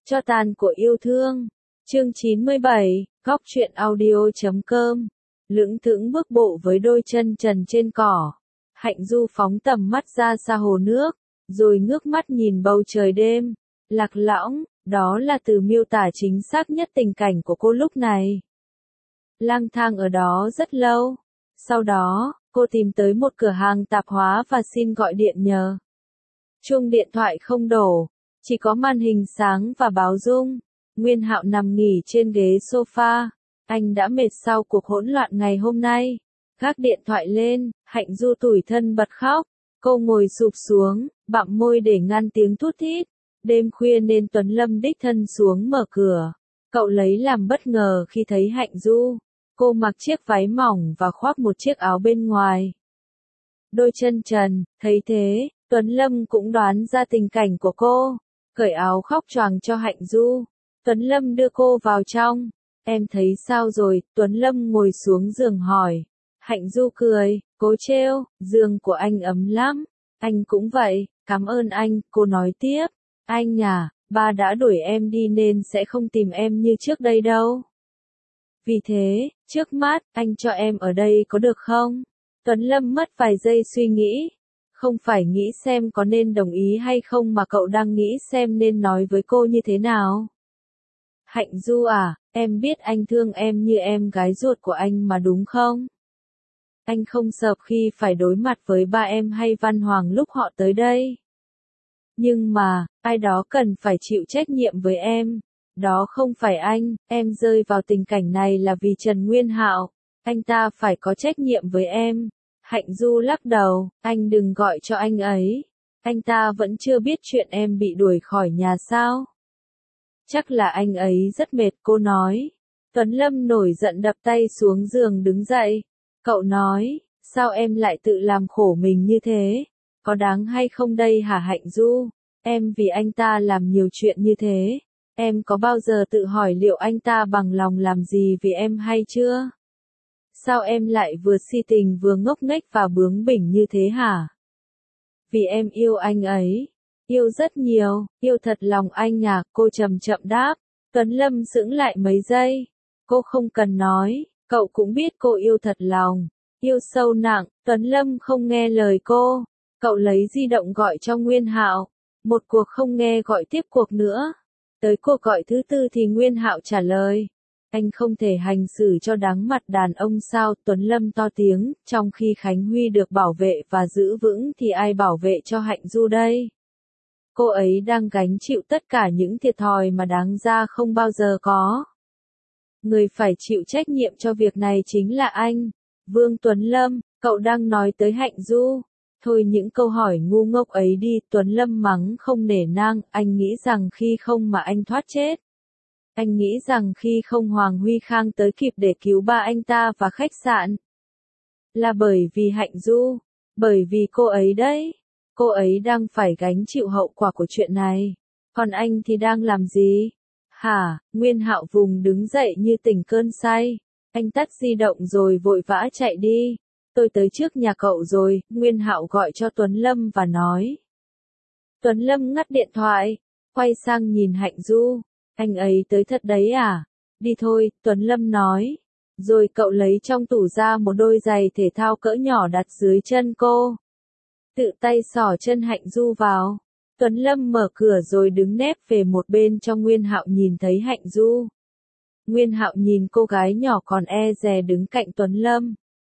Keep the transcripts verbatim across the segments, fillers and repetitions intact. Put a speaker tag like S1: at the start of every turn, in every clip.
S1: Cho tàn của yêu thương. Chương chín mươi bảy, góc truyện audio chấm com. Lững thững bước bộ với đôi chân trần trên cỏ. Hạnh Du phóng tầm mắt ra xa hồ nước, rồi ngước mắt nhìn bầu trời đêm. Lạc lõng, đó là từ miêu tả chính xác nhất tình cảnh của cô lúc này. Lang thang ở đó rất lâu. Sau đó, cô tìm tới một cửa hàng tạp hóa và xin gọi điện nhờ. Chuông điện thoại không đổ, chỉ có màn hình sáng và báo rung. Nguyên Hạo nằm nghỉ trên ghế sofa. Anh đã mệt sau cuộc hỗn loạn ngày hôm nay. Gác điện thoại lên, Hạnh Du tủi thân bật khóc. Cô ngồi sụp xuống, bặm môi để ngăn tiếng thút thít. Đêm khuya nên Tuấn Lâm đích thân xuống mở cửa. Cậu lấy làm bất ngờ khi thấy Hạnh Du. Cô mặc chiếc váy mỏng và khoác một chiếc áo bên ngoài. Đôi chân trần, thấy thế, Tuấn Lâm cũng đoán ra tình cảnh của cô. Cởi áo khóc choàng cho Hạnh Du. Tuấn Lâm đưa cô vào trong. Em thấy sao rồi? Tuấn Lâm ngồi xuống giường hỏi. Hạnh Du cười, cố trêu, giường của anh ấm lắm. Anh cũng vậy, cảm ơn anh, cô nói tiếp. Anh à, ba đã đuổi em đi nên sẽ không tìm em như trước đây đâu. Vì thế, trước mắt, anh cho em ở đây có được không? Tuấn Lâm mất vài giây suy nghĩ. Không phải nghĩ xem có nên đồng ý hay không mà cậu đang nghĩ xem nên nói với cô như thế nào. Hạnh Du à, em biết anh thương em như em gái ruột của anh mà đúng không? Anh không sợ khi phải đối mặt với ba em hay Văn Hoàng lúc họ tới đây. Nhưng mà, ai đó cần phải chịu trách nhiệm với em. Đó không phải anh, em rơi vào tình cảnh này là vì Trần Nguyên Hạo. Anh ta phải có trách nhiệm với em. Hạnh Du lắc đầu, anh đừng gọi cho anh ấy. Anh ta vẫn chưa biết chuyện em bị đuổi khỏi nhà sao? Chắc là anh ấy rất mệt, cô nói. Tuấn Lâm nổi giận đập tay xuống giường đứng dậy. Cậu nói, sao em lại tự làm khổ mình như thế? Có đáng hay không đây hả Hạnh Du? Em vì anh ta làm nhiều chuyện như thế. Em có bao giờ tự hỏi liệu anh ta bằng lòng làm gì vì em hay chưa? Sao em lại vừa si tình vừa ngốc nghếch và bướng bỉnh như thế hả? Vì em yêu anh ấy. Yêu rất nhiều, yêu thật lòng anh à, cô chậm chậm đáp. Tuấn Lâm sững lại mấy giây. Cô không cần nói, cậu cũng biết cô yêu thật lòng. Yêu sâu nặng, Tuấn Lâm không nghe lời cô. Cậu lấy di động gọi cho Nguyên Hạo. Một cuộc không nghe gọi tiếp cuộc nữa. Tới cuộc gọi thứ tư thì Nguyên Hạo trả lời. Anh không thể hành xử cho đáng mặt đàn ông sao? Tuấn Lâm to tiếng, trong khi Khánh Huy được bảo vệ và giữ vững thì ai bảo vệ cho Hạnh Du đây? Cô ấy đang gánh chịu tất cả những thiệt thòi mà đáng ra không bao giờ có. Người phải chịu trách nhiệm cho việc này chính là anh. Vương Tuấn Lâm, cậu đang nói tới Hạnh Du. Thôi những câu hỏi ngu ngốc ấy đi, Tuấn Lâm mắng không nể nang, anh nghĩ rằng khi không mà anh thoát chết. Anh nghĩ rằng khi không Hoàng Huy Khang tới kịp để cứu ba anh ta và khách sạn. Là bởi vì Hạnh Du, bởi vì cô ấy đấy. Cô ấy đang phải gánh chịu hậu quả của chuyện này. Còn anh thì đang làm gì? Hả? Nguyên Hạo vùng đứng dậy như tỉnh cơn say. Anh tắt di động rồi vội vã chạy đi. Tôi tới trước nhà cậu rồi, Nguyên Hạo gọi cho Tuấn Lâm và nói. Tuấn Lâm ngắt điện thoại, quay sang nhìn Hạnh Du. Anh ấy tới thật đấy à? Đi thôi, Tuấn Lâm nói. Rồi cậu lấy trong tủ ra một đôi giày thể thao cỡ nhỏ đặt dưới chân cô. Tự tay xỏ chân Hạnh Du vào. Tuấn Lâm mở cửa rồi đứng nép về một bên cho Nguyên Hạo nhìn thấy Hạnh Du. Nguyên Hạo nhìn cô gái nhỏ còn e dè đứng cạnh Tuấn Lâm.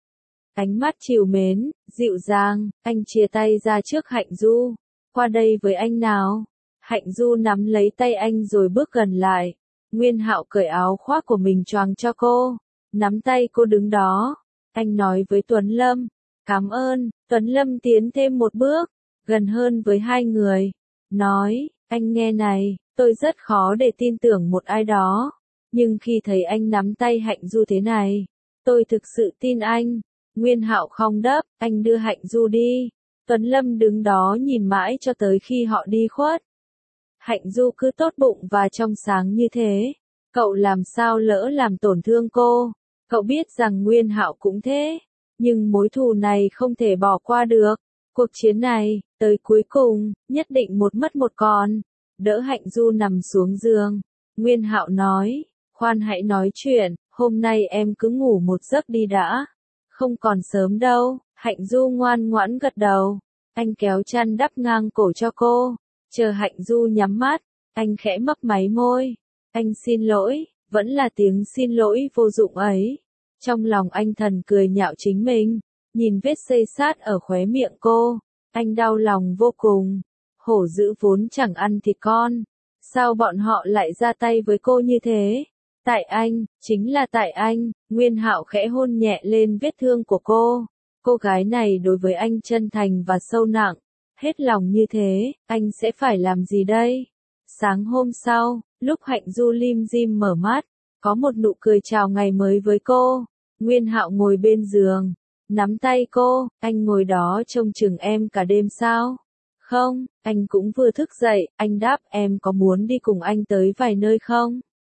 S1: Ánh mắt trìu mến, dịu dàng, anh chia tay ra trước Hạnh Du. Qua đây với anh nào. Hạnh Du nắm lấy tay anh rồi bước gần lại. Nguyên Hạo cởi áo khoác của mình choàng cho cô. Nắm tay cô đứng đó. Anh nói với Tuấn Lâm. Cảm ơn. Tuấn Lâm tiến thêm một bước. Gần hơn với hai người. Nói, anh nghe này, tôi rất khó để tin tưởng một ai đó. Nhưng khi thấy anh nắm tay Hạnh Du thế này, tôi thực sự tin anh. Nguyên Hạo không đáp, anh đưa Hạnh Du đi. Tuấn Lâm đứng đó nhìn mãi cho tới khi họ đi khuất. Hạnh Du cứ tốt bụng và trong sáng như thế. Cậu làm sao lỡ làm tổn thương cô. Cậu biết rằng Nguyên Hạo cũng thế. Nhưng mối thù này không thể bỏ qua được. Cuộc chiến này, tới cuối cùng, nhất định một mất một còn. đỡ Hạnh Du nằm xuống giường. Nguyên Hạo nói, khoan hãy nói chuyện, hôm nay em cứ ngủ một giấc đi đã. Không còn sớm đâu. Hạnh Du ngoan ngoãn gật đầu. Anh kéo chăn đắp ngang cổ cho cô. Chờ Hạnh Du nhắm mắt, anh khẽ mấp máy môi. Anh xin lỗi, vẫn là tiếng xin lỗi vô dụng ấy. Trong lòng anh thầm cười nhạo chính mình, nhìn vết xây sát ở khóe miệng cô, anh đau lòng vô cùng. Hổ dữ vốn chẳng ăn thịt con, sao bọn họ lại ra tay với cô như thế? Tại anh, chính là tại anh. Nguyên Hạo khẽ hôn nhẹ lên vết thương của cô. Cô gái này đối với anh chân thành và sâu nặng, hết lòng như thế, anh sẽ phải làm gì đây? Sáng hôm sau, lúc Hạnh Du lim dim mở mắt, có một nụ cười chào ngày mới với cô. Nguyên Hạo ngồi bên giường, nắm tay cô. Anh ngồi đó trông chừng em cả đêm sao? Không, anh cũng vừa thức dậy. Anh đáp, em có muốn đi cùng anh tới vài nơi không?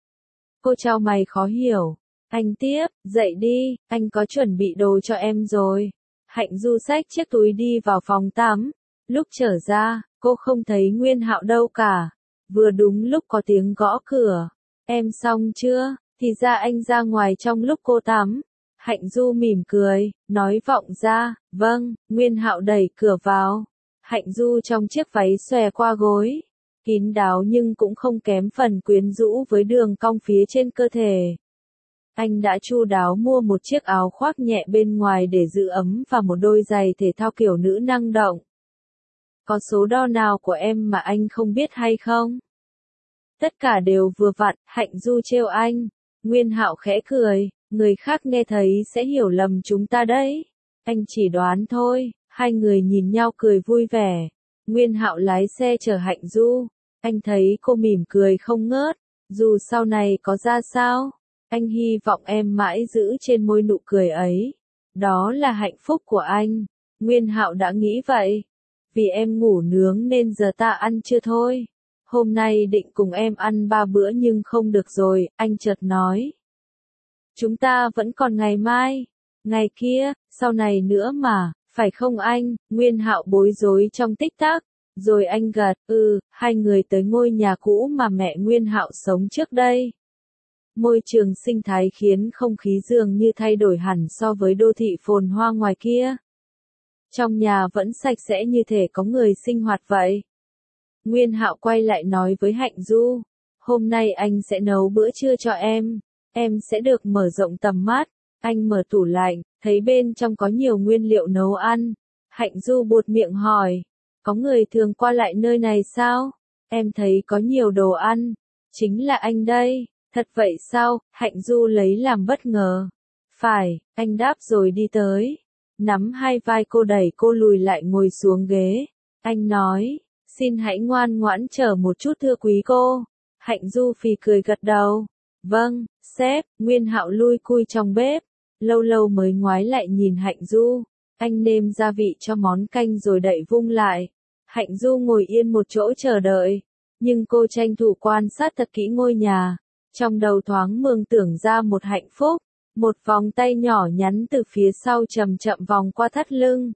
S1: Cô chau mày khó hiểu. Anh tiếp, dậy đi, anh có chuẩn bị đồ cho em rồi. Hạnh Du xách chiếc túi đi vào phòng tắm. Lúc trở ra, cô không thấy Nguyên Hạo đâu cả. Vừa đúng lúc có tiếng gõ cửa. Em xong chưa? Thì ra anh ra ngoài trong lúc cô tắm. Hạnh Du mỉm cười, nói vọng ra, vâng. Nguyên Hạo đẩy cửa vào. Hạnh Du trong chiếc váy xòe qua gối, kín đáo nhưng cũng không kém phần quyến rũ với đường cong phía trên cơ thể. Anh đã chu đáo mua một chiếc áo khoác nhẹ bên ngoài để giữ ấm và một đôi giày thể thao kiểu nữ năng động. Có số đo nào của em mà anh không biết hay không? Tất cả đều vừa vặn. Hạnh Du trêu anh. Nguyên Hạo khẽ cười, người khác nghe thấy sẽ hiểu lầm chúng ta đấy. Anh chỉ đoán thôi. Hai người nhìn nhau cười vui vẻ. Nguyên Hạo lái xe chở Hạnh Du. Anh thấy cô mỉm cười không ngớt. Dù sau này có ra sao, anh hy vọng em mãi giữ trên môi nụ cười ấy. Đó là hạnh phúc của anh. Nguyên Hạo đã nghĩ vậy. Vì em ngủ nướng nên giờ ta ăn chưa thôi. Hôm nay định cùng em ăn ba bữa nhưng không được rồi, anh chợt nói. Chúng ta vẫn còn ngày mai, ngày kia, sau này nữa mà, phải không anh? Nguyên Hạo bối rối trong tích tắc, rồi anh gật, ừ. Hai người tới ngôi nhà cũ mà mẹ Nguyên Hạo sống trước đây. Môi trường sinh thái khiến không khí dường như thay đổi hẳn so với đô thị phồn hoa ngoài kia. Trong nhà vẫn sạch sẽ như thể có người sinh hoạt vậy. Nguyên Hạo quay lại nói với Hạnh Du, hôm nay anh sẽ nấu bữa trưa cho em, em sẽ được mở rộng tầm mắt. Anh mở tủ lạnh, thấy bên trong có nhiều nguyên liệu nấu ăn. Hạnh Du buột miệng hỏi, có người thường qua lại nơi này sao? Em thấy có nhiều đồ ăn. Chính là anh đây. Thật vậy sao? Hạnh Du lấy làm bất ngờ. Phải, anh đáp rồi đi tới. Nắm hai vai cô đẩy cô lùi lại ngồi xuống ghế. Anh nói, xin hãy ngoan ngoãn chờ một chút thưa quý cô. Hạnh Du phì cười gật đầu. Vâng, sếp. Nguyên Hạo lui cui trong bếp. Lâu lâu mới ngoái lại nhìn Hạnh Du. Anh nêm gia vị cho món canh rồi đậy vung lại. Hạnh Du ngồi yên một chỗ chờ đợi. Nhưng cô tranh thủ quan sát thật kỹ ngôi nhà. Trong đầu thoáng mường tưởng ra một hạnh phúc. Một vòng tay nhỏ nhắn từ phía sau chậm chậm vòng qua thắt lưng.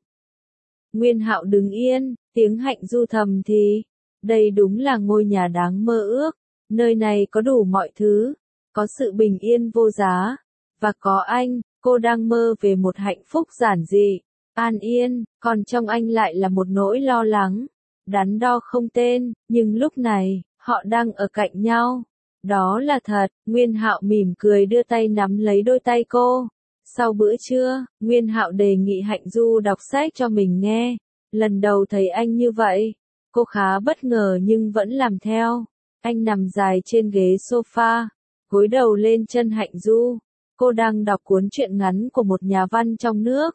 S1: Nguyên Hạo đứng yên, tiếng Hạnh Du thầm thì. Đây đúng là ngôi nhà đáng mơ ước. Nơi này có đủ mọi thứ. Có sự bình yên vô giá. Và có anh, cô đang mơ về một hạnh phúc giản dị, an yên, còn trong anh lại là một nỗi lo lắng, đắn đo không tên, nhưng lúc này, họ đang ở cạnh nhau. Đó là thật. Nguyên Hạo mỉm cười đưa tay nắm lấy đôi tay cô. Sau bữa trưa, Nguyên Hạo đề nghị Hạnh Du đọc sách cho mình nghe. Lần đầu thấy anh như vậy, cô khá bất ngờ nhưng vẫn làm theo. Anh nằm dài trên ghế sofa, gối đầu lên chân Hạnh Du. Cô đang đọc cuốn truyện ngắn của một nhà văn trong nước.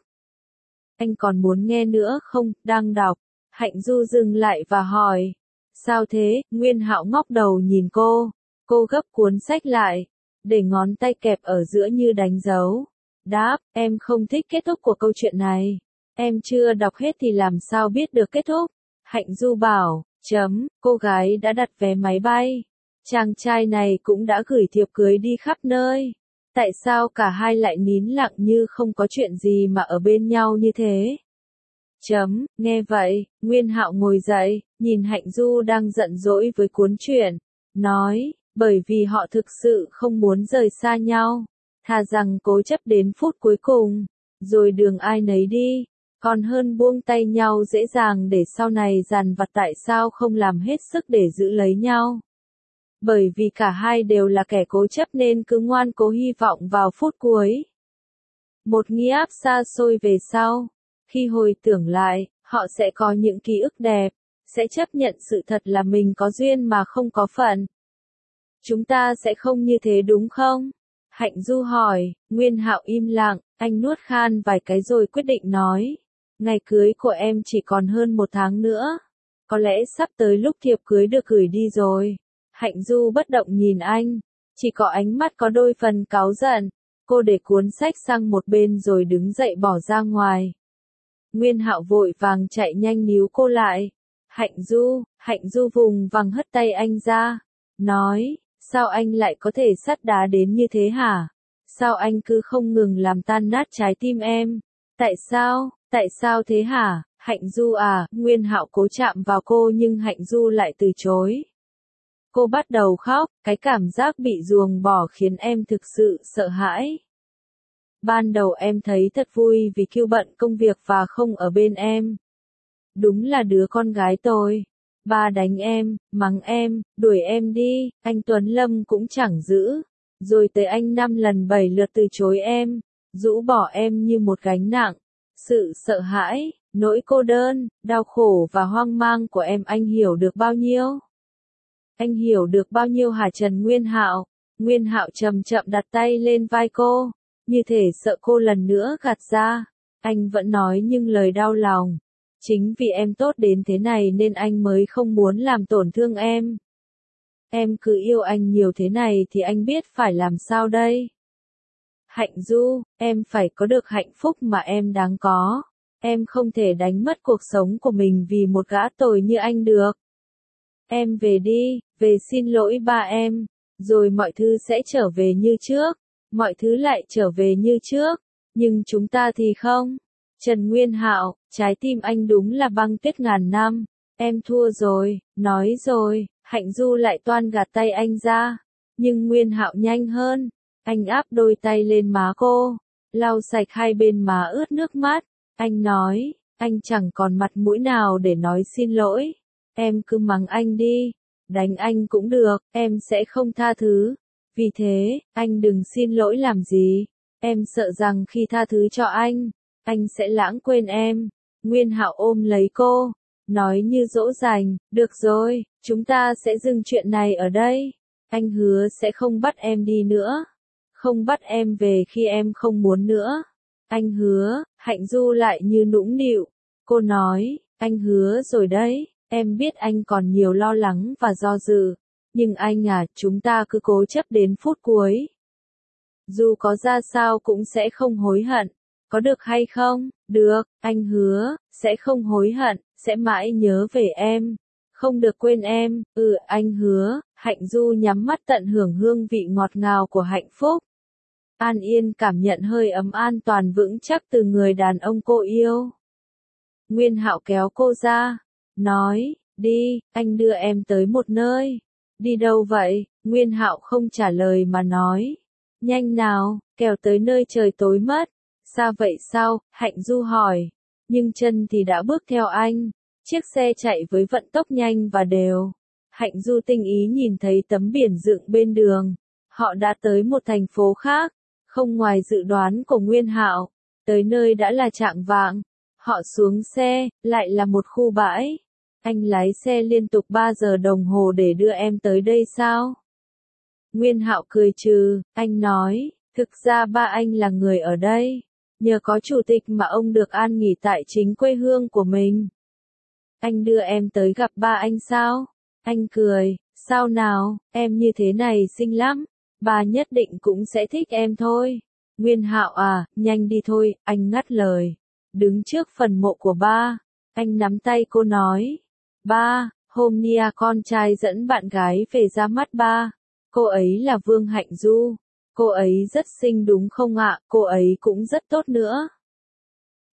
S1: Anh còn muốn nghe nữa không? Đang đọc. Hạnh Du dừng lại và hỏi. Sao thế? Nguyên Hạo ngóc đầu nhìn cô. Cô gấp cuốn sách lại, để ngón tay kẹp ở giữa như đánh dấu. Đáp, em không thích kết thúc của câu chuyện này. Em chưa đọc hết thì làm sao biết được kết thúc? Hạnh Du bảo, chấm, cô gái đã đặt vé máy bay. Chàng trai này cũng đã gửi thiệp cưới đi khắp nơi. Tại sao cả hai lại nín lặng như không có chuyện gì mà ở bên nhau như thế? Chấm, nghe vậy, Nguyên Hạo ngồi dậy, nhìn Hạnh Du đang giận dỗi với cuốn truyện, nói, bởi vì họ thực sự không muốn rời xa nhau, thà rằng cố chấp đến phút cuối cùng, rồi đường ai nấy đi, còn hơn buông tay nhau dễ dàng để sau này dằn vặt tại sao không làm hết sức để giữ lấy nhau. Bởi vì cả hai đều là kẻ cố chấp nên cứ ngoan cố hy vọng vào phút cuối. Một nghi áp xa xôi về sau, khi hồi tưởng lại, họ sẽ có những ký ức đẹp, sẽ chấp nhận sự thật là mình có duyên mà không có phận. Chúng ta sẽ không như thế đúng không? Hạnh Du hỏi, Nguyên Hạo im lặng, anh nuốt khan vài cái rồi quyết định nói. Ngày cưới của em chỉ còn hơn một tháng nữa. Có lẽ sắp tới lúc thiệp cưới được gửi đi rồi. Hạnh Du bất động nhìn anh, chỉ có ánh mắt có đôi phần cáu giận. Cô để cuốn sách sang một bên rồi đứng dậy bỏ ra ngoài. Nguyên Hạo vội vàng chạy nhanh níu cô lại. Hạnh Du, Hạnh Du vùng vằng hất tay anh ra. Nói, sao anh lại có thể sắt đá đến như thế hả? Sao anh cứ không ngừng làm tan nát trái tim em? Tại sao, tại sao thế hả? Hạnh Du à, Nguyên Hạo cố chạm vào cô nhưng Hạnh Du lại từ chối. Cô bắt đầu khóc, cái cảm giác bị ruồng bỏ khiến em thực sự sợ hãi. Ban đầu em thấy thật vui vì Kiêu bận công việc và không ở bên em. Đúng là đứa con gái tôi. Ba đánh em, mắng em, đuổi em đi, anh Tuấn Lâm cũng chẳng giữ. Rồi tới anh năm lần bảy lượt từ chối em, rũ bỏ em như một gánh nặng. Sự sợ hãi, nỗi cô đơn, đau khổ và hoang mang của em anh hiểu được bao nhiêu? Anh hiểu được bao nhiêu hả Trần Nguyên Hạo? Nguyên Hạo chậm chậm đặt tay lên vai cô, như thể sợ cô lần nữa gạt ra. Anh vẫn nói nhưng lời đau lòng. Chính vì em tốt đến thế này nên anh mới không muốn làm tổn thương em. Em cứ yêu anh nhiều thế này thì anh biết phải làm sao đây? Hạnh Du, em phải có được hạnh phúc mà em đáng có. Em không thể đánh mất cuộc sống của mình vì một gã tồi như anh được. Em về đi, về xin lỗi ba em, rồi mọi thứ sẽ trở về như trước. Mọi thứ lại trở về như trước, nhưng chúng ta thì không. Trần Nguyên Hạo, trái tim anh đúng là băng tuyết ngàn năm. Em thua rồi, nói rồi. Hạnh Du lại toan gạt tay anh ra, nhưng Nguyên Hạo nhanh hơn. Anh áp đôi tay lên má cô, lau sạch hai bên má ướt nước mắt. Anh nói, anh chẳng còn mặt mũi nào để nói xin lỗi. Em cứ mắng anh đi, đánh anh cũng được, em sẽ không tha thứ. Vì thế, anh đừng xin lỗi làm gì. Em sợ rằng khi tha thứ cho anh, anh sẽ lãng quên em. Nguyên Hạo ôm lấy cô, nói như dỗ dành, được rồi, chúng ta sẽ dừng chuyện này ở đây. Anh hứa sẽ không bắt em đi nữa. Không bắt em về khi em không muốn nữa. Anh hứa. Hạnh Du lại như nũng nịu. Cô nói, anh hứa rồi đấy, em biết anh còn nhiều lo lắng và do dự. Nhưng anh à, chúng ta cứ cố chấp đến phút cuối. Dù có ra sao cũng sẽ không hối hận. Có được hay không? Được, anh hứa, sẽ không hối hận, sẽ mãi nhớ về em. Không được quên em, ừ anh hứa. Hạnh Du nhắm mắt tận hưởng hương vị ngọt ngào của hạnh phúc. An Yên cảm nhận hơi ấm an toàn vững chắc từ người đàn ông cô yêu. Nguyên Hạo kéo cô ra, nói, đi, anh đưa em tới một nơi. Đi đâu vậy? Nguyên Hạo không trả lời mà nói, nhanh nào, kẻo tới nơi trời tối mất. Xa vậy sao? Hạnh Du hỏi. Nhưng chân thì đã bước theo anh. Chiếc xe chạy với vận tốc nhanh và đều. Hạnh Du tinh ý nhìn thấy tấm biển dựng bên đường. Họ đã tới một thành phố khác, không ngoài dự đoán của Nguyên Hạo. Tới nơi đã là chạng vạng. Họ xuống xe, lại là một khu bãi. Anh lái xe liên tục ba giờ đồng hồ để đưa em tới đây sao? Nguyên Hạo cười trừ, anh nói, thực ra ba anh là người ở đây. Nhờ có chủ tịch mà ông được an nghỉ tại chính quê hương của mình. Anh đưa em tới gặp ba anh sao? Anh cười, sao nào, em như thế này xinh lắm. Ba nhất định cũng sẽ thích em thôi. Nguyên Hạo à, nhanh đi thôi, anh ngắt lời. Đứng trước phần mộ của ba, anh nắm tay cô nói. Ba, hôm Nia con trai dẫn bạn gái về ra mắt ba. Cô ấy là Vương Hạnh Du. Cô ấy rất xinh đúng không ạ, cô ấy cũng rất tốt nữa.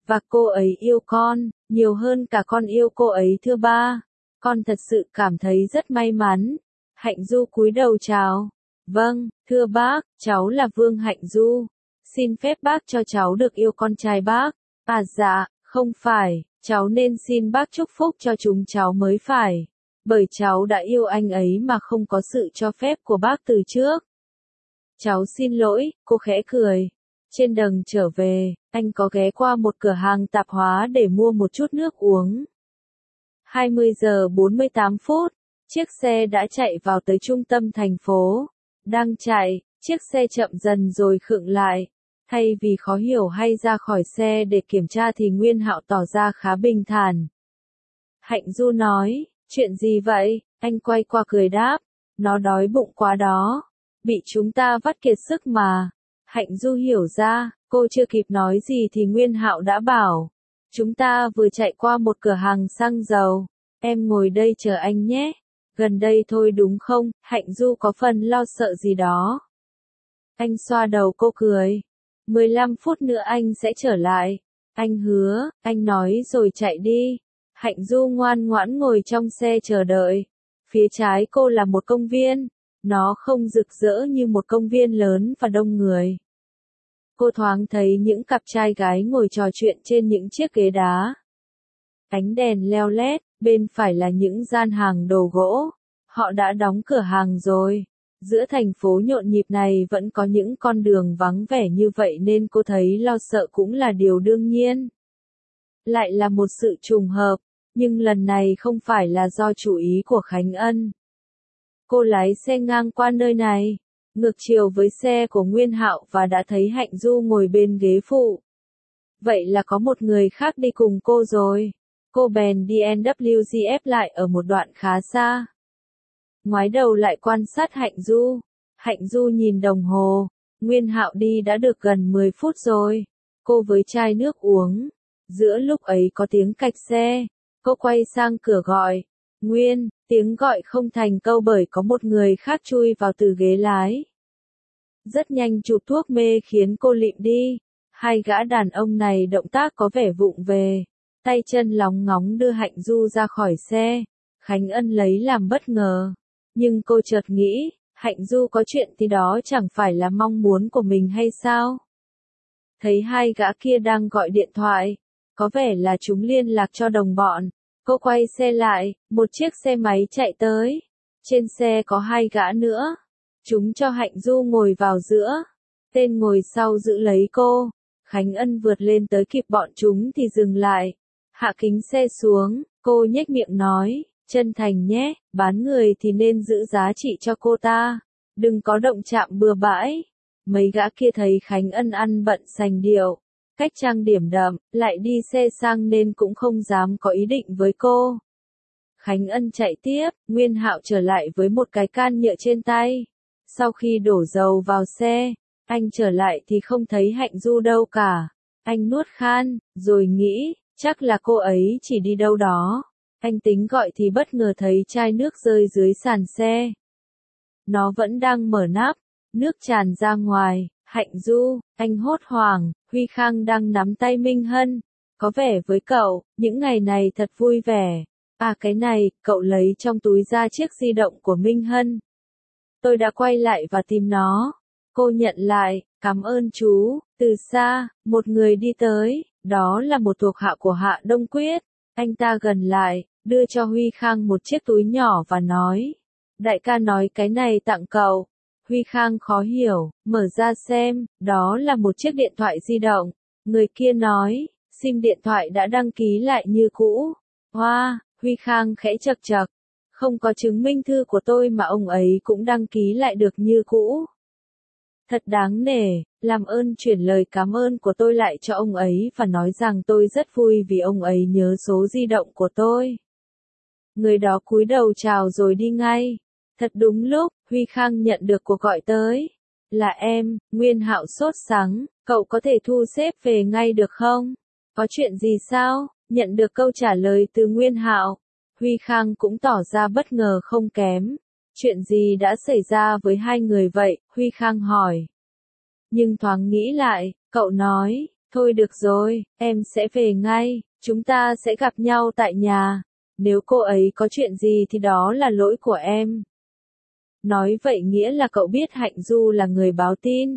S1: Và cô ấy yêu con, nhiều hơn cả con yêu cô ấy thưa ba. Con thật sự cảm thấy rất may mắn. Hạnh Du cúi đầu chào. Vâng, thưa bác, cháu là Vương Hạnh Du. Xin phép bác cho cháu được yêu con trai bác. À dạ, không phải, cháu nên xin bác chúc phúc cho chúng cháu mới phải. Bởi cháu đã yêu anh ấy mà không có sự cho phép của bác từ trước. Cháu xin lỗi, cô khẽ cười. Trên đường trở về, anh có ghé qua một cửa hàng tạp hóa để mua một chút nước uống. hai mươi giờ bốn mươi tám phút, chiếc xe đã chạy vào tới trung tâm thành phố. Đang chạy, chiếc xe chậm dần rồi khựng lại. Thay vì khó hiểu hay ra khỏi xe để kiểm tra thì Nguyên Hạo tỏ ra khá bình thản. Hạnh Du nói, chuyện gì vậy? Anh quay qua cười đáp, nó đói bụng quá đó. Bị chúng ta vắt kiệt sức mà. Hạnh Du hiểu ra, cô chưa kịp nói gì thì Nguyên Hạo đã bảo. Chúng ta vừa chạy qua một cửa hàng xăng dầu. Em ngồi đây chờ anh nhé. Gần đây thôi đúng không? Hạnh Du có phần lo sợ gì đó. Anh xoa đầu cô cười. mười lăm phút nữa anh sẽ trở lại. Anh hứa, anh nói rồi chạy đi. Hạnh Du ngoan ngoãn ngồi trong xe chờ đợi. Phía trái cô là một công viên. Nó không rực rỡ như một công viên lớn và đông người. Cô thoáng thấy những cặp trai gái ngồi trò chuyện trên những chiếc ghế đá. Ánh đèn leo lét, bên phải là những gian hàng đồ gỗ. Họ đã đóng cửa hàng rồi. Giữa thành phố nhộn nhịp này vẫn có những con đường vắng vẻ như vậy nên cô thấy lo sợ cũng là điều đương nhiên. Lại là một sự trùng hợp, nhưng lần này không phải là do chủ ý của Khánh Ân. Cô lái xe ngang qua nơi này, ngược chiều với xe của Nguyên Hạo và đã thấy Hạnh Du ngồi bên ghế phụ. Vậy là có một người khác đi cùng cô rồi. Cô bèn đi en vê giê ép lại ở một đoạn khá xa. Ngoái đầu lại quan sát Hạnh Du. Hạnh Du nhìn đồng hồ. Nguyên Hạo đi đã được gần mười phút rồi. Cô với chai nước uống. Giữa lúc ấy có tiếng cạch xe. Cô quay sang cửa gọi. Nguyên, tiếng gọi không thành câu bởi có một người khác chui vào từ ghế lái. Rất nhanh chụp thuốc mê khiến cô lịm đi. Hai gã đàn ông này động tác có vẻ vụng về. Tay chân lóng ngóng đưa Hạnh Du ra khỏi xe. Khánh Ân lấy làm bất ngờ. Nhưng cô chợt nghĩ, Hạnh Du có chuyện thì đó chẳng phải là mong muốn của mình hay sao? Thấy hai gã kia đang gọi điện thoại. Có vẻ là chúng liên lạc cho đồng bọn. Cô quay xe lại, một chiếc xe máy chạy tới. Trên xe có hai gã nữa. Chúng cho Hạnh Du ngồi vào giữa. Tên ngồi sau giữ lấy cô. Khánh Ân vượt lên tới kịp bọn chúng thì dừng lại. Hạ kính xe xuống, cô nhếch miệng nói, chân thành nhé, bán người thì nên giữ giá trị cho cô ta. Đừng có động chạm bừa bãi. Mấy gã kia thấy Khánh Ân ăn bận sành điệu. Cách trang điểm đậm, lại đi xe sang nên cũng không dám có ý định với cô. Khánh Ân chạy tiếp, Nguyên Hạo trở lại với một cái can nhựa trên tay. Sau khi đổ dầu vào xe, anh trở lại thì không thấy Hạnh Du đâu cả. Anh nuốt khan, rồi nghĩ, chắc là cô ấy chỉ đi đâu đó. Anh tính gọi thì bất ngờ thấy chai nước rơi dưới sàn xe. Nó vẫn đang mở nắp, nước tràn ra ngoài. Hạnh Du, anh hốt hoảng, Huy Khang đang nắm tay Minh Hân. Có vẻ với cậu, những ngày này thật vui vẻ. À cái này, cậu lấy trong túi ra chiếc di động của Minh Hân. Tôi đã quay lại và tìm nó. Cô nhận lại, cảm ơn chú. Từ xa, một người đi tới, đó là một thuộc hạ của Hạ Đông Quyết. Anh ta gần lại, đưa cho Huy Khang một chiếc túi nhỏ và nói. Đại ca nói cái này tặng cậu. Huy Khang khó hiểu, mở ra xem, đó là một chiếc điện thoại di động. Người kia nói, sim điện thoại đã đăng ký lại như cũ. Hoa, wow, Huy Khang khẽ chật chật. Không có chứng minh thư của tôi mà ông ấy cũng đăng ký lại được như cũ. Thật đáng nể, làm ơn chuyển lời cảm ơn của tôi lại cho ông ấy và nói rằng tôi rất vui vì ông ấy nhớ số di động của tôi. Người đó cúi đầu chào rồi đi ngay. Thật đúng lúc, Huy Khang nhận được cuộc gọi tới. Là em, Nguyên Hạo sốt sắng, cậu có thể thu xếp về ngay được không? Có chuyện gì sao? Nhận được câu trả lời từ Nguyên Hạo. Huy Khang cũng tỏ ra bất ngờ không kém. Chuyện gì đã xảy ra với hai người vậy? Huy Khang hỏi. Nhưng thoáng nghĩ lại, cậu nói, Thôi được rồi, em sẽ về ngay, chúng ta sẽ gặp nhau tại nhà. Nếu cô ấy có chuyện gì thì đó là lỗi của em. Nói vậy nghĩa là cậu biết Hạnh Du là người báo tin.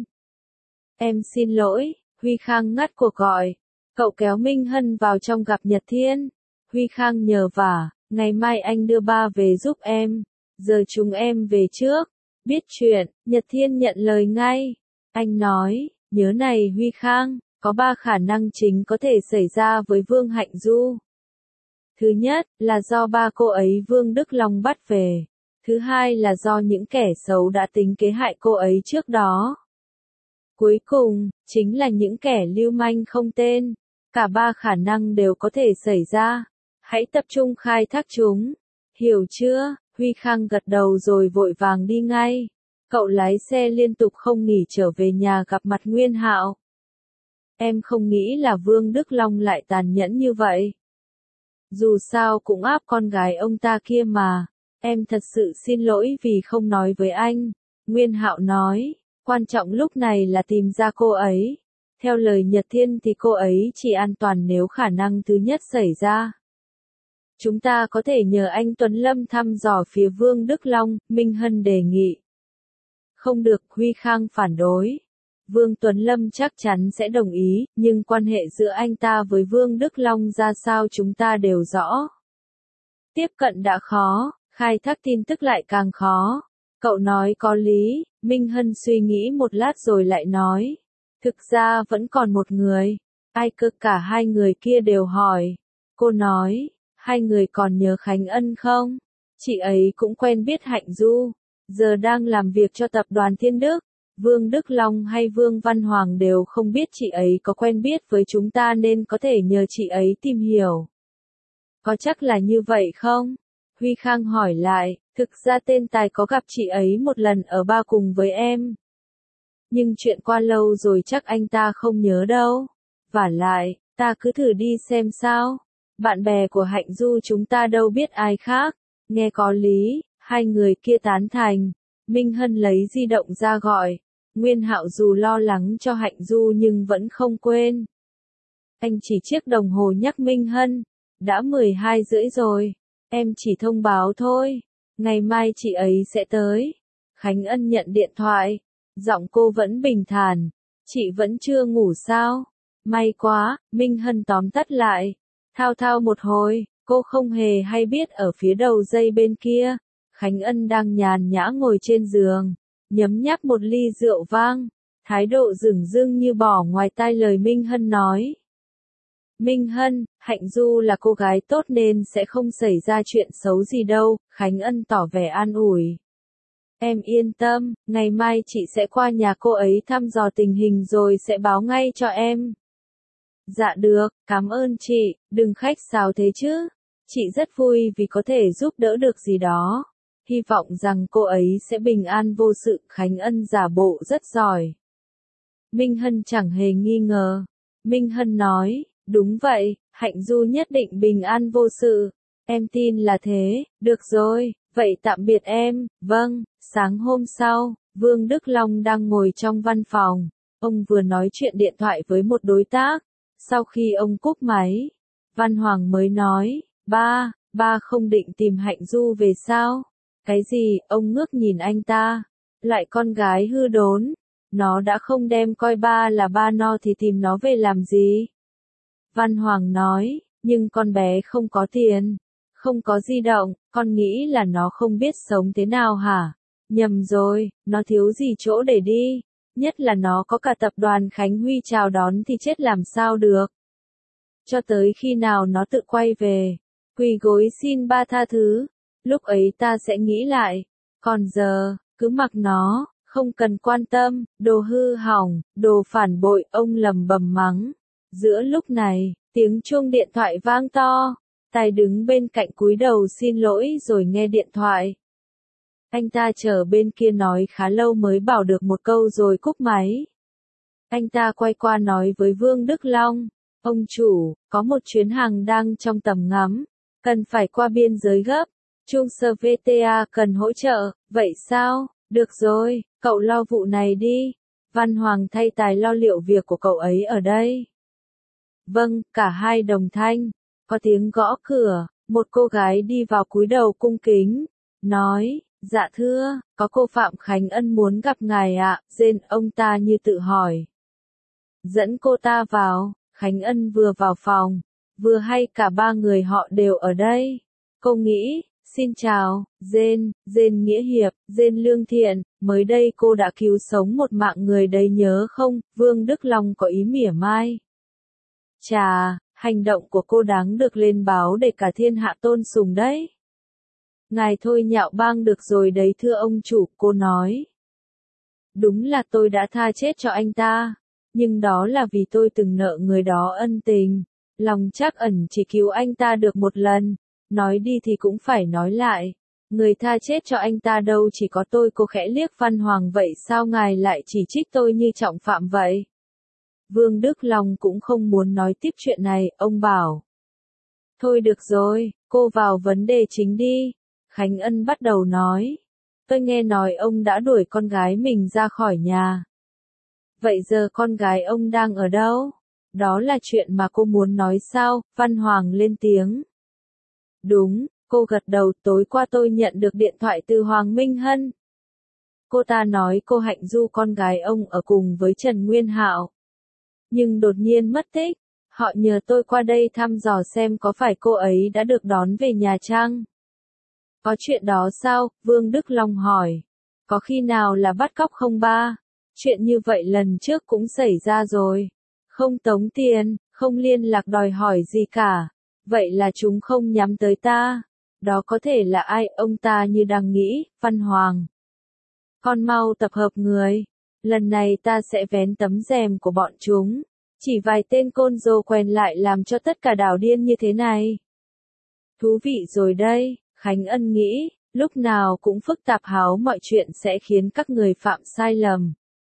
S1: Em xin lỗi, Huy Khang ngắt cuộc gọi. Cậu kéo Minh Hân vào trong gặp Nhật Thiên. Huy Khang nhờ vả, ngày mai anh đưa ba về giúp em. Giờ chúng em về trước. Biết chuyện, Nhật Thiên nhận lời ngay. Anh nói, nhớ này Huy Khang, có ba khả năng chính có thể xảy ra với Vương Hạnh Du. Thứ nhất, là do ba cô ấy Vương Đức Long bắt về. Thứ hai là do những kẻ xấu đã tính kế hại cô ấy trước đó. Cuối cùng, chính là những kẻ lưu manh không tên. Cả ba khả năng đều có thể xảy ra. Hãy tập trung khai thác chúng. Hiểu chưa? Huy Khang gật đầu rồi vội vàng đi ngay. Cậu lái xe liên tục không nghỉ trở về nhà gặp mặt Nguyên Hạo. Em không nghĩ là Vương Đức Long lại tàn nhẫn như vậy. Dù sao cũng áp con gái ông ta kia mà. Em thật sự xin lỗi vì không nói với anh. Nguyên Hạo nói, quan trọng lúc này là tìm ra cô ấy. Theo lời Nhật Thiên thì cô ấy chỉ an toàn nếu khả năng thứ nhất xảy ra. Chúng ta có thể nhờ anh Tuấn Lâm thăm dò phía Vương Đức Long, Minh Hân đề nghị. Không được, Huy Khang phản đối. Vương Tuấn Lâm chắc chắn sẽ đồng ý, nhưng quan hệ giữa anh ta với Vương Đức Long ra sao chúng ta đều rõ. Tiếp cận đã khó, khai thác tin tức lại càng khó. Cậu nói có lý, Minh Hân suy nghĩ một lát rồi lại nói. Thực ra vẫn còn một người. Ai cơ, cả hai người kia đều hỏi. Cô nói, hai người còn nhớ Khánh Ân không? Chị ấy cũng quen biết Hạnh Du. Giờ đang làm việc cho tập đoàn Thiên Đức. Vương Đức Long hay Vương Văn Hoàng đều không biết chị ấy có quen biết với chúng ta nên có thể nhờ chị ấy tìm hiểu. Có chắc là như vậy không? Huy Khang hỏi lại, thực ra tên tài có gặp chị ấy một lần ở ba cùng với em. Nhưng chuyện qua lâu rồi chắc anh ta không nhớ đâu. Vả lại, ta cứ thử đi xem sao. Bạn bè của Hạnh Du chúng ta đâu biết ai khác. Nghe có lý, hai người kia tán thành. Minh Hân lấy di động ra gọi. Nguyên Hạo dù lo lắng cho Hạnh Du nhưng vẫn không quên. Anh chỉ chiếc đồng hồ nhắc Minh Hân. Đã mười hai rưỡi rồi. Em chỉ thông báo thôi. Ngày mai chị ấy sẽ tới. Khánh Ân nhận điện thoại. Giọng cô vẫn bình thản. Chị vẫn chưa ngủ sao? May quá, Minh Hân tóm tắt lại. Thao thao một hồi, cô không hề hay biết ở phía đầu dây bên kia. Khánh Ân đang nhàn nhã ngồi trên giường. Nhấm nháp một ly rượu vang. Thái độ dửng dưng như bỏ ngoài tai lời Minh Hân nói. Minh Hân, Hạnh Du là cô gái tốt nên sẽ không xảy ra chuyện xấu gì đâu, Khánh Ân tỏ vẻ an ủi. Em yên tâm, ngày mai chị sẽ qua nhà cô ấy thăm dò tình hình rồi sẽ báo ngay cho em. Dạ được, cảm ơn chị, đừng khách sáo thế chứ. Chị rất vui vì có thể giúp đỡ được gì đó. Hy vọng rằng cô ấy sẽ bình an vô sự, Khánh Ân giả bộ rất giỏi. Minh Hân chẳng hề nghi ngờ. Minh Hân nói. Đúng vậy, Hạnh Du nhất định bình an vô sự. Em tin là thế, được rồi, vậy tạm biệt em. Vâng, sáng hôm sau, Vương Đức Long đang ngồi trong văn phòng. Ông vừa nói chuyện điện thoại với một đối tác. Sau khi ông cúp máy, Văn Hoàng mới nói, ba, ba không định tìm Hạnh Du về sao? Cái gì, ông ngước nhìn anh ta. Lại con gái hư đốn. Nó đã không đem coi ba là ba no thì tìm nó về làm gì? Văn Hoàng nói, nhưng con bé không có tiền, không có di động, con nghĩ là nó không biết sống thế nào hả? Nhầm rồi, nó thiếu gì chỗ để đi, nhất là nó có cả tập đoàn Khánh Huy chào đón thì chết làm sao được. Cho tới khi nào nó tự quay về, quỳ gối xin ba tha thứ, lúc ấy ta sẽ nghĩ lại, còn giờ, cứ mặc nó, không cần quan tâm, đồ hư hỏng, đồ phản bội, ông lầm bầm mắng. Giữa lúc này, tiếng chuông điện thoại vang to, Tài đứng bên cạnh cúi đầu xin lỗi rồi nghe điện thoại. Anh ta chờ bên kia nói khá lâu mới bảo được một câu rồi cúp máy. Anh ta quay qua nói với Vương Đức Long, ông chủ, có một chuyến hàng đang trong tầm ngắm, cần phải qua biên giới gấp, Trung Sơ vê tê a cần hỗ trợ, vậy sao, được rồi, cậu lo vụ này đi, Văn Hoàng thay Tài lo liệu việc của cậu ấy ở đây. Vâng, cả hai đồng thanh. Có tiếng gõ cửa, một cô gái đi vào cúi đầu cung kính, nói, dạ thưa, có cô Phạm Khánh Ân muốn gặp ngài ạ, Dên ông ta như tự hỏi. Dẫn cô ta vào, Khánh Ân vừa vào phòng, vừa hay cả ba người họ đều ở đây. Cô nghĩ, xin chào, Dên, Dên Nghĩa Hiệp, Dên Lương Thiện, mới đây cô đã cứu sống một mạng người đấy nhớ không, Vương Đức Long có ý mỉa mai. Chà, hành động của cô đáng được lên báo để cả thiên hạ tôn sùng đấy. Ngài thôi nhạo bang được rồi đấy thưa ông chủ, cô nói. Đúng là tôi đã tha chết cho anh ta, nhưng đó là vì tôi từng nợ người đó ân tình. Lòng trắc ẩn chỉ cứu anh ta được một lần, nói đi thì cũng phải nói lại. Người tha chết cho anh ta đâu chỉ có tôi, cô khẽ liếc Văn Hoàng, vậy sao ngài lại chỉ trích tôi như trọng phạm vậy? Vương Đức Long cũng không muốn nói tiếp chuyện này, ông bảo. Thôi được rồi, cô vào vấn đề chính đi. Khánh Ân bắt đầu nói. Tôi nghe nói ông đã đuổi con gái mình ra khỏi nhà. Vậy giờ con gái ông đang ở đâu? Đó là chuyện mà cô muốn nói sao? Văn Hoàng lên tiếng. Đúng, cô gật đầu, tối qua tôi nhận được điện thoại từ Hoàng Minh Hân. Cô ta nói cô Hạnh Du con gái ông ở cùng với Trần Nguyên Hạo. Nhưng đột nhiên mất tích. Họ nhờ tôi qua đây thăm dò xem có phải cô ấy đã được đón về nhà chăng? Có chuyện đó sao? Vương Đức Long hỏi. Có khi nào là bắt cóc không ba? Chuyện như vậy lần trước cũng xảy ra rồi. Không tống tiền, không liên lạc đòi hỏi gì cả. Vậy là chúng không nhắm tới ta. Đó có thể là ai? Ông ta như đang nghĩ. Văn Hoàng. Con mau tập hợp người. Lần này ta sẽ vén tấm rèm của bọn chúng. Chỉ vài tên côn đồ quen lại làm cho tất cả đảo điên như thế này. Thú vị rồi đây, Khánh Ân nghĩ, lúc nào cũng phức tạp háo mọi chuyện sẽ khiến các người phạm sai lầm.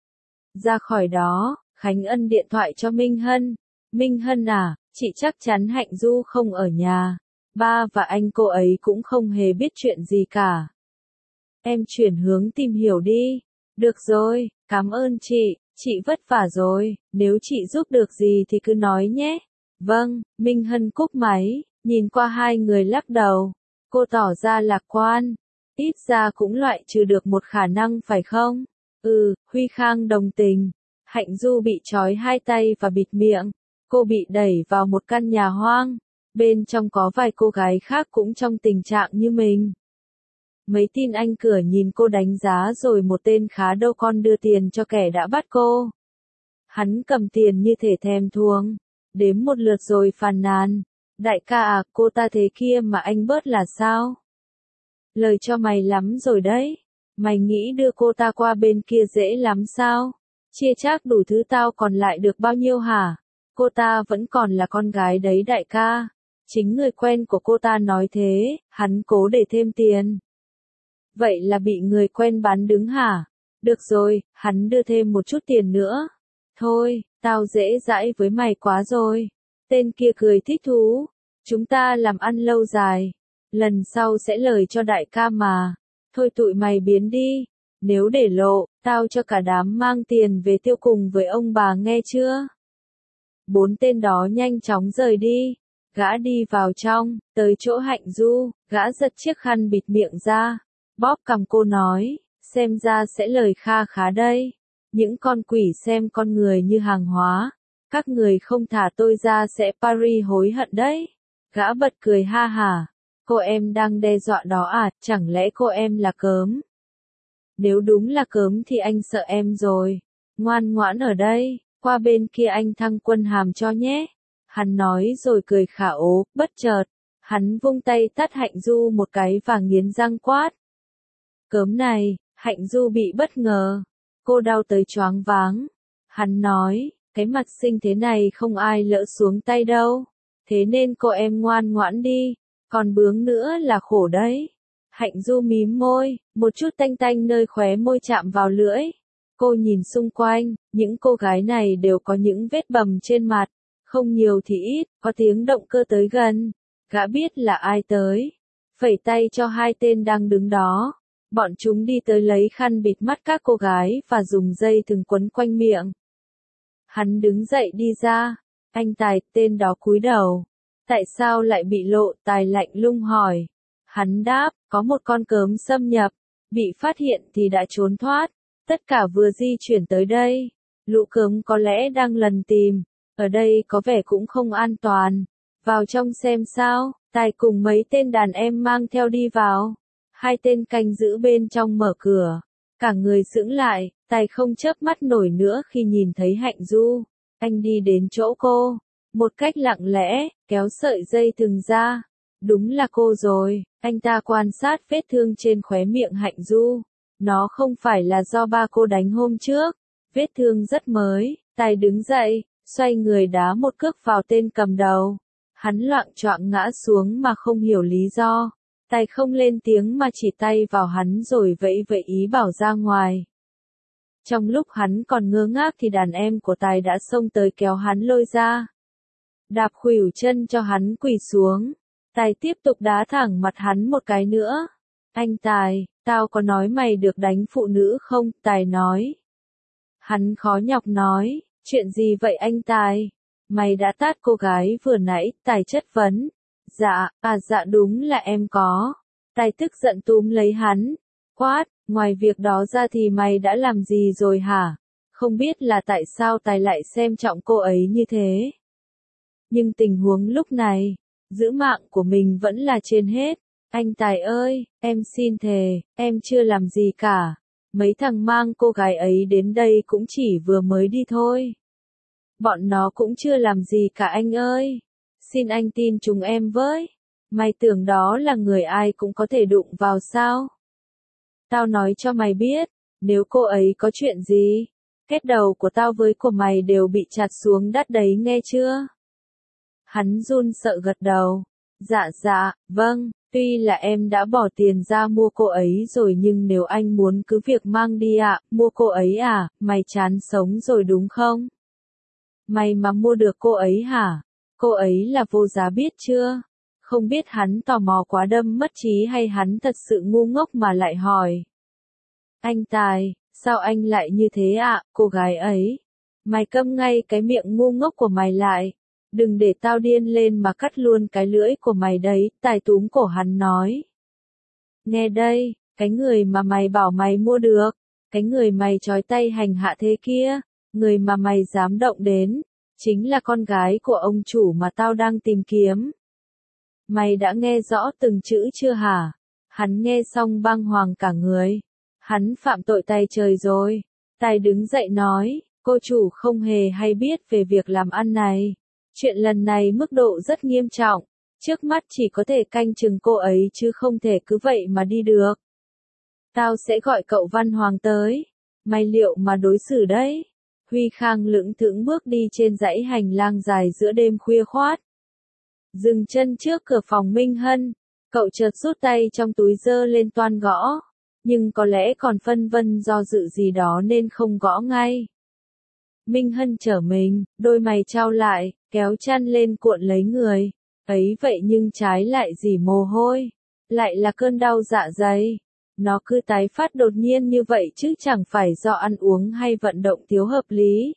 S1: Ra khỏi đó, Khánh Ân điện thoại cho Minh Hân. Minh Hân à, chị chắc chắn Hạnh Du không ở nhà. Ba và anh cô ấy cũng không hề biết chuyện gì cả. Em chuyển hướng tìm hiểu đi. Được rồi, cảm ơn chị, chị vất vả rồi, nếu chị giúp được gì thì cứ nói nhé. Vâng, Minh Hân cúp máy, nhìn qua hai người lắc đầu. Cô tỏ ra lạc quan. Ít ra cũng loại trừ được một khả năng phải không? Ừ, Huy Khang đồng tình. Hạnh Du bị trói hai tay và bịt miệng. Cô bị đẩy vào một căn nhà hoang. Bên trong có vài cô gái khác cũng trong tình trạng như mình. Mấy tin anh cửa nhìn cô đánh giá rồi một tên khá đâu con đưa tiền cho kẻ đã bắt cô. Hắn cầm tiền như thể thèm thuồng. Đếm một lượt rồi phàn nàn. Đại ca à, cô ta thế kia mà anh bớt là sao? Lời cho mày lắm rồi đấy. Mày nghĩ đưa cô ta qua bên kia dễ lắm sao? Chia chác đủ thứ tao còn lại được bao nhiêu hả? Cô ta vẫn còn là con gái đấy đại ca. Chính người quen của cô ta nói thế, hắn cố để thêm tiền. Vậy là bị người quen bán đứng hả? Được rồi, hắn đưa thêm một chút tiền nữa. Thôi, tao dễ dãi với mày quá rồi. Tên kia cười thích thú. Chúng ta làm ăn lâu dài. Lần sau sẽ lời cho đại ca mà. Thôi tụi mày biến đi. Nếu để lộ, tao cho cả đám mang tiền về tiêu cùng với ông bà nghe chưa? Bốn tên đó nhanh chóng rời đi. Gã đi vào trong, tới chỗ Hạnh Du, gã giật chiếc khăn bịt miệng ra. Bóp cằm cô nói, xem ra sẽ lời kha khá đây. Những con quỷ xem con người như hàng hóa. Các người không thả tôi ra sẽ Paris hối hận đấy. Gã bật cười ha hả. Cô em đang đe dọa đó à, chẳng lẽ cô em là cớm? Nếu đúng là cớm thì anh sợ em rồi. Ngoan ngoãn ở đây, qua bên kia anh thăng quân hàm cho nhé. Hắn nói rồi cười khả ố, bất chợt. Hắn vung tay tát Hạnh Du một cái và nghiến răng quát. Cớm này, Hạnh Du bị bất ngờ. Cô đau tới choáng váng. Hắn nói, cái mặt xinh thế này không ai lỡ xuống tay đâu. Thế nên cô em ngoan ngoãn đi. Còn bướng nữa là khổ đấy. Hạnh Du mím môi, một chút tanh tanh nơi khóe môi chạm vào lưỡi. Cô nhìn xung quanh, những cô gái này đều có những vết bầm trên mặt. Không nhiều thì ít, có tiếng động cơ tới gần. Gã biết là ai tới. Phẩy tay cho hai tên đang đứng đó. Bọn chúng đi tới lấy khăn bịt mắt các cô gái và dùng dây thừng quấn quanh miệng. Hắn đứng dậy đi ra. Anh Tài, tên đó cúi đầu. Tại sao lại bị lộ? Tài lạnh lùng hỏi. Hắn đáp, có một con cớm xâm nhập, bị phát hiện thì đã trốn thoát. Tất cả vừa di chuyển tới đây. Lũ cớm có lẽ đang lần tìm. Ở đây có vẻ cũng không an toàn. Vào trong xem sao. Tài cùng mấy tên đàn em mang theo đi vào. Hai tên canh giữ bên trong mở cửa. Cả người sững lại, Tài không chớp mắt nổi nữa khi nhìn thấy Hạnh Du. Anh đi đến chỗ cô. Một cách lặng lẽ, kéo sợi dây thừng ra. Đúng là cô rồi. Anh ta quan sát vết thương trên khóe miệng Hạnh Du. Nó không phải là do ba cô đánh hôm trước. Vết thương rất mới. Tài đứng dậy, xoay người đá một cước vào tên cầm đầu. Hắn loạng choạng ngã xuống mà không hiểu lý do. Tài không lên tiếng mà chỉ tay vào hắn rồi vẫy vẫy ý bảo ra ngoài. Trong lúc hắn còn ngơ ngác thì đàn em của Tài đã xông tới kéo hắn lôi ra. Đạp khuỷu chân cho hắn quỳ xuống. Tài tiếp tục đá thẳng mặt hắn một cái nữa. Anh Tài, tao có nói mày được đánh phụ nữ không? Tài nói. Hắn khó nhọc nói, chuyện gì vậy anh Tài? Mày đã tát cô gái vừa nãy, Tài chất vấn. Dạ, à dạ đúng là em có. Tài tức giận túm lấy hắn. Quát, ngoài việc đó ra thì mày đã làm gì rồi hả? Không biết là tại sao Tài lại xem trọng cô ấy như thế. Nhưng tình huống lúc này, giữ mạng của mình vẫn là trên hết. Anh Tài ơi, em xin thề, em chưa làm gì cả. Mấy thằng mang cô gái ấy đến đây cũng chỉ vừa mới đi thôi. Bọn nó cũng chưa làm gì cả anh ơi. Xin anh tin chúng em với. Mày tưởng đó là người ai cũng có thể đụng vào sao? Tao nói cho mày biết, nếu cô ấy có chuyện gì, kết đầu của tao với của mày đều bị chặt xuống đất đấy nghe chưa? Hắn run sợ gật đầu. Dạ dạ, vâng, tuy là em đã bỏ tiền ra mua cô ấy rồi nhưng nếu anh muốn cứ việc mang đi ạ, à, mua cô ấy à, mày chán sống rồi đúng không? Mày mà mua được cô ấy hả? Cô ấy là vô giá biết chưa? Không biết hắn tò mò quá đâm mất trí hay hắn thật sự ngu ngốc mà lại hỏi. Anh Tài, sao anh lại như thế ạ, à, cô gái ấy? Mày câm ngay cái miệng ngu ngốc của mày lại. Đừng để tao điên lên mà cắt luôn cái lưỡi của mày đấy, Tài túm cổ hắn nói. Nghe đây, cái người mà mày bảo mày mua được, cái người mày trói tay hành hạ thế kia, người mà mày dám động đến, chính là con gái của ông chủ mà tao đang tìm kiếm. Mày đã nghe rõ từng chữ chưa hả? Hắn nghe xong băng hoàng cả người. Hắn phạm tội tay trời rồi. Tài đứng dậy nói, cô chủ không hề hay biết về việc làm ăn này. Chuyện lần này mức độ rất nghiêm trọng. Trước mắt chỉ có thể canh chừng cô ấy chứ không thể cứ vậy mà đi được. Tao sẽ gọi cậu Văn Hoàng tới. Mày liệu mà đối xử đấy. Huy Khang lững thững bước đi trên dãy hành lang dài giữa đêm khuya khoát. Dừng chân trước cửa phòng Minh Hân, cậu chợt rút tay trong túi giơ lên toan gõ, nhưng có lẽ còn phân vân do dự gì đó nên không gõ ngay. Minh Hân trở mình, đôi mày trao lại, kéo chăn lên cuộn lấy người, ấy vậy nhưng trái lại rỉ mồ hôi, lại là cơn đau dạ dày. Nó cứ tái phát đột nhiên như vậy chứ chẳng phải do ăn uống hay vận động thiếu hợp lý.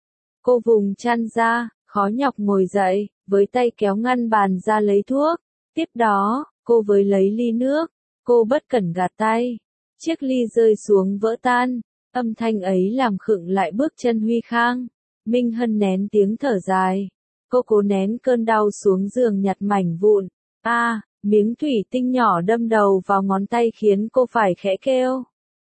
S1: Cô vùng chăn ra, khó nhọc ngồi dậy, với tay kéo ngăn bàn ra lấy thuốc. Tiếp đó, cô với lấy ly nước. Cô bất cẩn gạt tay. Chiếc ly rơi xuống vỡ tan. Âm thanh ấy làm khựng lại bước chân Huy Khang. Minh Hân nén tiếng thở dài. Cô cố nén cơn đau xuống giường nhặt mảnh vụn. A, à, miếng thủy tinh nhỏ đâm đầu vào ngón tay khiến cô phải khẽ kêu.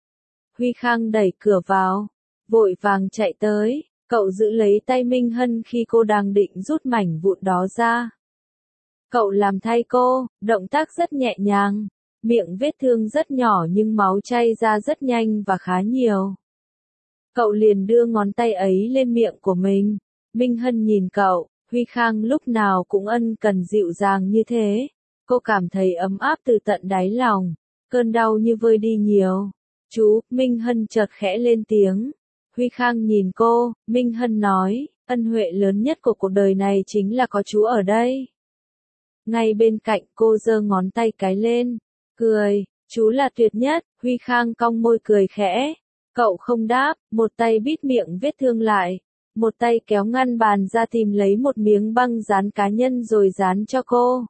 S1: Huy Khang đẩy cửa vào. Vội vàng chạy tới. Cậu giữ lấy tay Minh Hân khi cô đang định rút mảnh vụn đó ra. Cậu làm thay cô, động tác rất nhẹ nhàng. Miệng vết thương rất nhỏ nhưng máu chảy ra rất nhanh và khá nhiều. Cậu liền đưa ngón tay ấy lên miệng của mình. Minh Hân nhìn cậu, Huy Khang lúc nào cũng ân cần dịu dàng như thế. Cô cảm thấy ấm áp từ tận đáy lòng. Cơn đau như vơi đi nhiều. Chú, Minh Hân chợt khẽ lên tiếng. Huy Khang nhìn cô, Minh Hân nói, ân huệ lớn nhất của cuộc đời này chính là có chú ở đây. Ngay bên cạnh cô giơ ngón tay cái lên, cười, chú là tuyệt nhất, Huy Khang cong môi cười khẽ. Cậu không đáp, một tay bít miệng vết thương lại, một tay kéo ngăn bàn ra tìm lấy một miếng băng dán cá nhân rồi dán cho cô.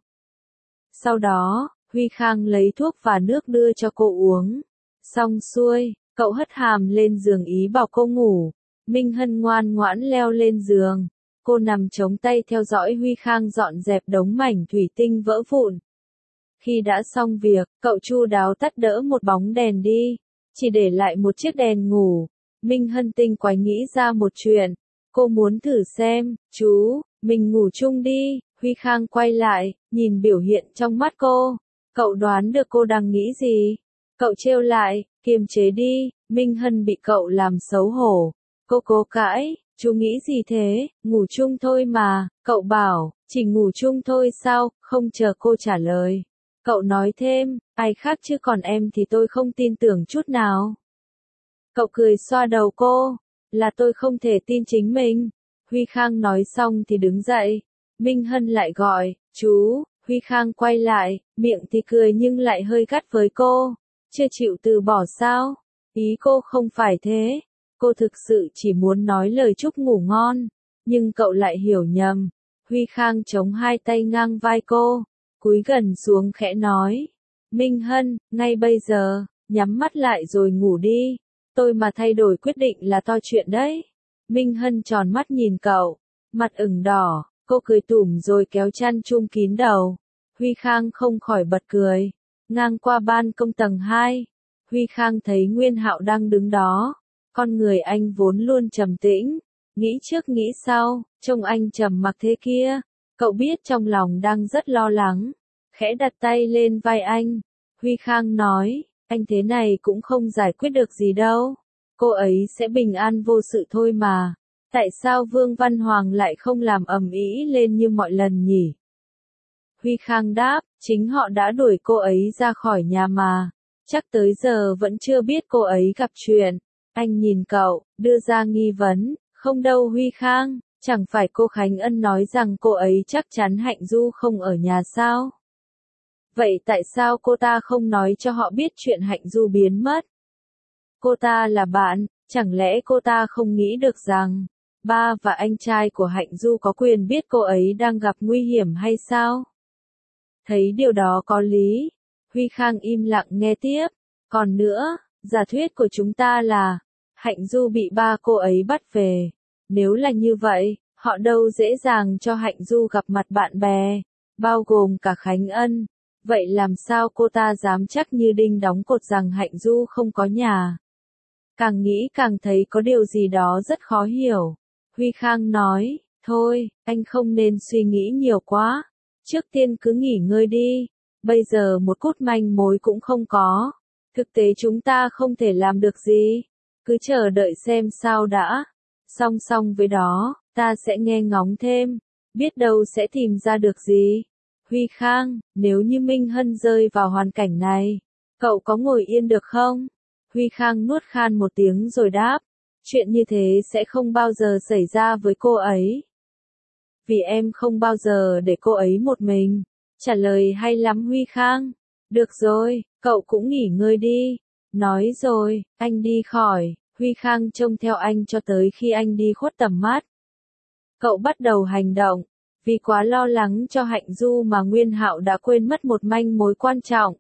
S1: Sau đó, Huy Khang lấy thuốc và nước đưa cho cô uống. Xong xuôi, cậu hất hàm lên giường ý bảo cô ngủ. Minh Hân ngoan ngoãn leo lên giường. Cô nằm chống tay theo dõi Huy Khang dọn dẹp đống mảnh thủy tinh vỡ vụn. Khi đã xong việc, cậu chu đáo tắt đỡ một bóng đèn đi, chỉ để lại một chiếc đèn ngủ. Minh Hân tinh quái nghĩ ra một chuyện. Cô muốn thử xem, chú, mình ngủ chung đi. Huy Khang quay lại, nhìn biểu hiện trong mắt cô. Cậu đoán được cô đang nghĩ gì? Cậu trêu lại, kiềm chế đi. Minh Hân bị cậu làm xấu hổ. Cô cố cãi, chú nghĩ gì thế, ngủ chung thôi mà. Cậu bảo, chỉ ngủ chung thôi sao, không chờ cô trả lời. Cậu nói thêm, ai khác chứ còn em thì tôi không tin tưởng chút nào. Cậu cười xoa đầu cô, là tôi không thể tin chính mình. Huy Khang nói xong thì đứng dậy. Minh Hân lại gọi, chú. Huy Khang quay lại, miệng thì cười nhưng lại hơi gắt với cô. Chưa chịu từ bỏ sao? Ý cô không phải thế. Cô thực sự chỉ muốn nói lời chúc ngủ ngon. Nhưng cậu lại hiểu nhầm. Huy Khang chống hai tay ngang vai cô, cúi gần xuống khẽ nói. Minh Hân, ngay bây giờ, nhắm mắt lại rồi ngủ đi. Tôi mà thay đổi quyết định là to chuyện đấy. Minh Hân tròn mắt nhìn cậu, mặt ửng đỏ, cô cười tủm rồi kéo chăn chum kín đầu. Huy Khang không khỏi bật cười. Ngang qua ban công tầng hai, Huy Khang thấy Nguyên Hạo đang đứng đó. Con người anh vốn luôn trầm tĩnh, nghĩ trước nghĩ sau, trông anh trầm mặc thế kia. Cậu biết trong lòng đang rất lo lắng, khẽ đặt tay lên vai anh. Huy Khang nói, anh thế này cũng không giải quyết được gì đâu. Cô ấy sẽ bình an vô sự thôi mà. Tại sao Vương Văn Hoàng lại không làm ầm ĩ lên như mọi lần nhỉ? Huy Khang đáp, chính họ đã đuổi cô ấy ra khỏi nhà mà. Chắc tới giờ vẫn chưa biết cô ấy gặp chuyện. Anh nhìn cậu, đưa ra nghi vấn, không đâu Huy Khang, chẳng phải cô Khánh Ân nói rằng cô ấy chắc chắn Hạnh Du không ở nhà sao? Vậy tại sao cô ta không nói cho họ biết chuyện Hạnh Du biến mất? Cô ta là bạn, chẳng lẽ cô ta không nghĩ được rằng ba và anh trai của Hạnh Du có quyền biết cô ấy đang gặp nguy hiểm hay sao? Thấy điều đó có lý, Huy Khang im lặng nghe tiếp. Còn nữa, giả thuyết của chúng ta là Hạnh Du bị ba cô ấy bắt về. Nếu là như vậy, họ đâu dễ dàng cho Hạnh Du gặp mặt bạn bè, bao gồm cả Khánh Ân. Vậy làm sao cô ta dám chắc như đinh đóng cột rằng Hạnh Du không có nhà? Càng nghĩ càng thấy có điều gì đó rất khó hiểu. Huy Khang nói, thôi, anh không nên suy nghĩ nhiều quá. Trước tiên cứ nghỉ ngơi đi. Bây giờ một cút manh mối cũng không có. Thực tế chúng ta không thể làm được gì. Cứ chờ đợi xem sao đã. Song song với đó, ta sẽ nghe ngóng thêm. Biết đâu sẽ tìm ra được gì. Huy Khang, nếu như Minh Hân rơi vào hoàn cảnh này, cậu có ngồi yên được không? Huy Khang nuốt khan một tiếng rồi đáp. Chuyện như thế sẽ không bao giờ xảy ra với cô ấy. Vì em không bao giờ để cô ấy một mình. Trả lời hay lắm Huy Khang. Được rồi, cậu cũng nghỉ ngơi đi. Nói rồi, anh đi khỏi. Huy Khang trông theo anh cho tới khi anh đi khuất tầm mắt. Cậu bắt đầu hành động. Vì quá lo lắng cho Hạnh Du mà Nguyên Hạo đã quên mất một manh mối quan trọng.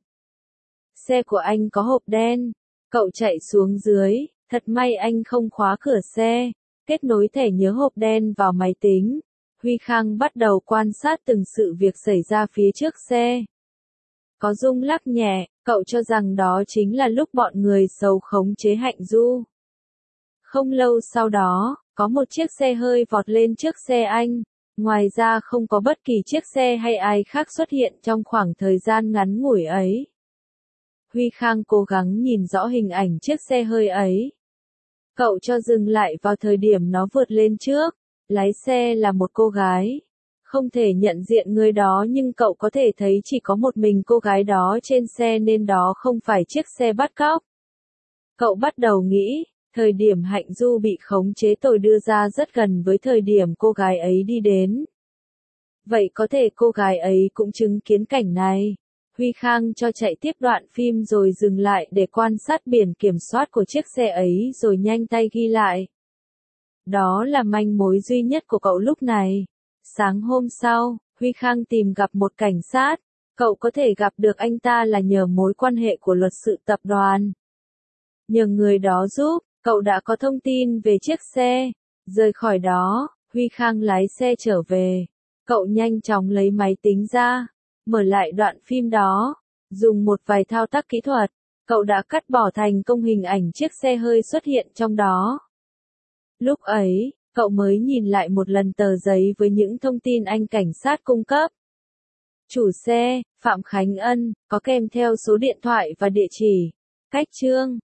S1: Xe của anh có hộp đen. Cậu chạy xuống dưới. Thật may anh không khóa cửa xe. Kết nối thẻ nhớ hộp đen vào máy tính. Huy Khang bắt đầu quan sát từng sự việc xảy ra phía trước xe. Có rung lắc nhẹ, cậu cho rằng đó chính là lúc bọn người xấu khống chế Hạnh Du. Không lâu sau đó, có một chiếc xe hơi vọt lên trước xe anh. Ngoài ra không có bất kỳ chiếc xe hay ai khác xuất hiện trong khoảng thời gian ngắn ngủi ấy. Huy Khang cố gắng nhìn rõ hình ảnh chiếc xe hơi ấy. Cậu cho dừng lại vào thời điểm nó vượt lên trước. Lái xe là một cô gái. Không thể nhận diện người đó nhưng cậu có thể thấy chỉ có một mình cô gái đó trên xe nên đó không phải chiếc xe bắt cóc. Cậu bắt đầu nghĩ, thời điểm Hạnh Du bị khống chế tội đưa ra rất gần với thời điểm cô gái ấy đi đến. Vậy có thể cô gái ấy cũng chứng kiến cảnh này. Huy Khang cho chạy tiếp đoạn phim rồi dừng lại để quan sát biển kiểm soát của chiếc xe ấy rồi nhanh tay ghi lại. Đó là manh mối duy nhất của cậu lúc này. Sáng hôm sau, Huy Khang tìm gặp một cảnh sát. Cậu có thể gặp được anh ta là nhờ mối quan hệ của luật sư tập đoàn. Nhờ người đó giúp, cậu đã có thông tin về chiếc xe. Rời khỏi đó, Huy Khang lái xe trở về. Cậu nhanh chóng lấy máy tính ra, mở lại đoạn phim đó. Dùng một vài thao tác kỹ thuật, cậu đã cắt bỏ thành công hình ảnh chiếc xe hơi xuất hiện trong đó. Lúc ấy, cậu mới nhìn lại một lần tờ giấy với những thông tin anh cảnh sát cung cấp. Chủ xe, Phạm Khánh Ân, có kèm theo số điện thoại và địa chỉ. Cách chương